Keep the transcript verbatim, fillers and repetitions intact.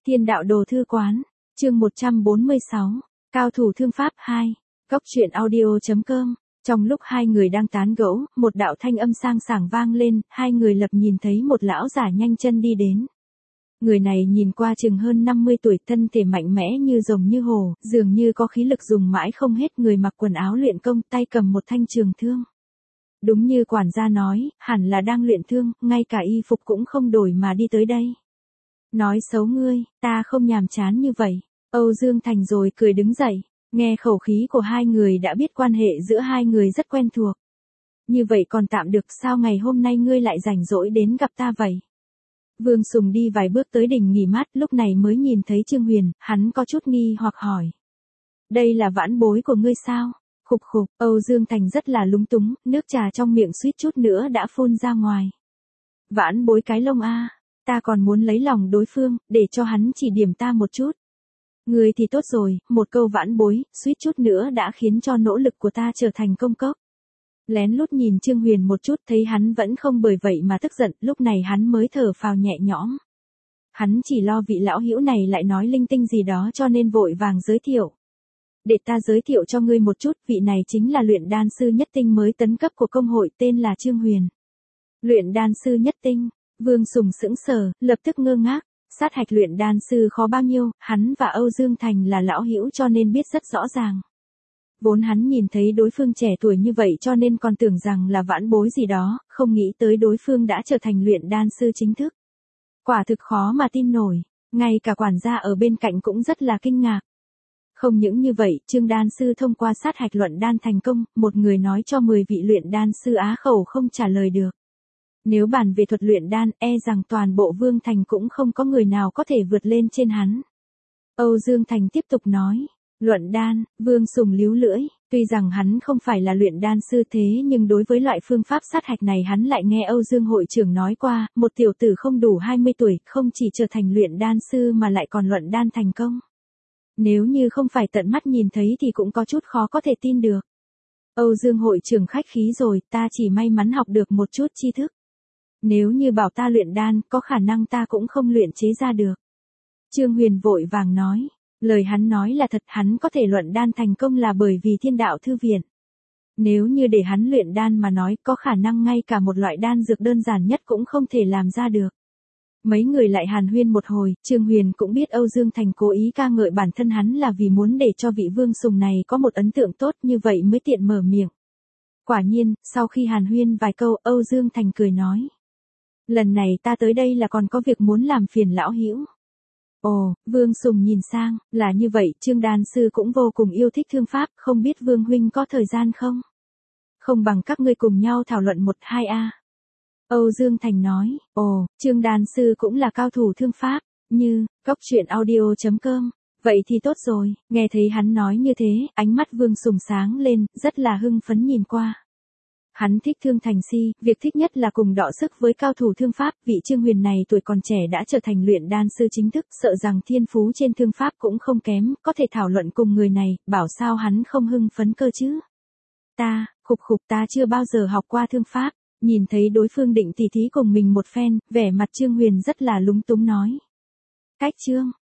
Thiên đạo đồ thư quán, chương một trăm bốn mươi sáu, cao thủ thương pháp hai, góc truyện audio.com. Trong lúc hai người đang tán gẫu, một đạo thanh âm sang sảng vang lên, hai người lập nhìn thấy một lão giả nhanh chân đi đến. Người này nhìn qua chừng hơn năm mươi tuổi, thân thể mạnh mẽ như rồng như hổ, dường như có khí lực dùng mãi không hết, người mặc quần áo luyện công, tay cầm một thanh trường thương. Đúng như quản gia nói, hẳn là đang luyện thương, ngay cả y phục cũng không đổi mà đi tới đây. Nói xấu ngươi, ta không nhàm chán như vậy. Âu Dương Thành rồi cười đứng dậy, nghe khẩu khí của hai người đã biết quan hệ giữa hai người rất quen thuộc. Như vậy còn tạm được, sao ngày hôm nay ngươi lại rảnh rỗi đến gặp ta vậy? Vương Sùng đi vài bước tới đỉnh nghỉ mát, lúc này mới nhìn thấy Trương Huyền, hắn có chút nghi hoặc hỏi. Đây là vãn bối của ngươi sao? Khục khục, Âu Dương Thành rất là lúng túng, nước trà trong miệng suýt chút nữa đã phun ra ngoài. Vãn bối cái lông a, ta còn muốn lấy lòng đối phương, để cho hắn chỉ điểm ta một chút. Ngươi thì tốt rồi, một câu vãn bối, suýt chút nữa đã khiến cho nỗ lực của ta trở thành công cốc. Lén lút nhìn Trương Huyền một chút, thấy hắn vẫn không bởi vậy mà tức giận, lúc này hắn mới thở phào nhẹ nhõm. Hắn chỉ lo vị lão hữu này lại nói linh tinh gì đó cho nên vội vàng giới thiệu. Để ta giới thiệu cho ngươi một chút, vị này chính là luyện đan sư nhất tinh mới tấn cấp của công hội, tên là Trương Huyền. Luyện đan sư nhất tinh, Vương Sùng sững sờ, lập tức ngơ ngác, sát hạch luyện đan sư khó bao nhiêu, hắn và Âu Dương Thành là lão hữu cho nên biết rất rõ ràng. Vốn hắn nhìn thấy đối phương trẻ tuổi như vậy cho nên còn tưởng rằng là vãn bối gì đó, không nghĩ tới đối phương đã trở thành luyện đan sư chính thức. Quả thực khó mà tin nổi, ngay cả quản gia ở bên cạnh cũng rất là kinh ngạc. Không những như vậy, Trương đan sư thông qua sát hạch luận đan thành công, một người nói cho mười vị luyện đan sư á khẩu không trả lời được. Nếu bàn về thuật luyện đan, e rằng toàn bộ Vương Thành cũng không có người nào có thể vượt lên trên hắn. Âu Dương Thành tiếp tục nói, luận đan, Vương Sùng líu lưỡi, tuy rằng hắn không phải là luyện đan sư thế nhưng đối với loại phương pháp sát hạch này hắn lại nghe Âu Dương hội trưởng nói qua, một tiểu tử không đủ hai mươi tuổi, không chỉ trở thành luyện đan sư mà lại còn luận đan thành công. Nếu như không phải tận mắt nhìn thấy thì cũng có chút khó có thể tin được. Âu Dương hội trưởng khách khí rồi, ta chỉ may mắn học được một chút tri thức. Nếu như bảo ta luyện đan, có khả năng ta cũng không luyện chế ra được. Trương Huyền vội vàng nói, lời hắn nói là thật, hắn có thể luận đan thành công là bởi vì Thiên Đạo Thư Viện. Nếu như để hắn luyện đan mà nói, có khả năng ngay cả một loại đan dược đơn giản nhất cũng không thể làm ra được. Mấy người lại hàn huyên một hồi, Trương Huyền cũng biết Âu Dương Thành cố ý ca ngợi bản thân hắn là vì muốn để cho vị Vương Sùng này có một ấn tượng tốt, như vậy mới tiện mở miệng. Quả nhiên, sau khi hàn huyên vài câu, Âu Dương Thành cười nói. Lần này ta tới đây là còn có việc muốn làm phiền lão hữu. Ồ, Vương Sùng nhìn sang, là như vậy, Trương đan sư cũng vô cùng yêu thích thương pháp, không biết Vương huynh có thời gian không? Không bằng các ngươi cùng nhau thảo luận một hai a. Âu Dương Thành nói, ồ, Trương đan sư cũng là cao thủ thương pháp, như, góc truyện audio.com. Vậy thì tốt rồi, nghe thấy hắn nói như thế, ánh mắt Vương Sùng sáng lên, rất là hưng phấn nhìn qua. Hắn thích Thương Thành Si, việc thích nhất là cùng đọ sức với cao thủ thương pháp, vị Trương Huyền này tuổi còn trẻ đã trở thành luyện đan sư chính thức, sợ rằng thiên phú trên thương pháp cũng không kém, có thể thảo luận cùng người này, bảo sao hắn không hưng phấn cơ chứ. Ta, khục khục ta chưa bao giờ học qua thương pháp, nhìn thấy đối phương định tỉ thí cùng mình một phen, vẻ mặt Trương Huyền rất là lúng túng nói. Cách Trương,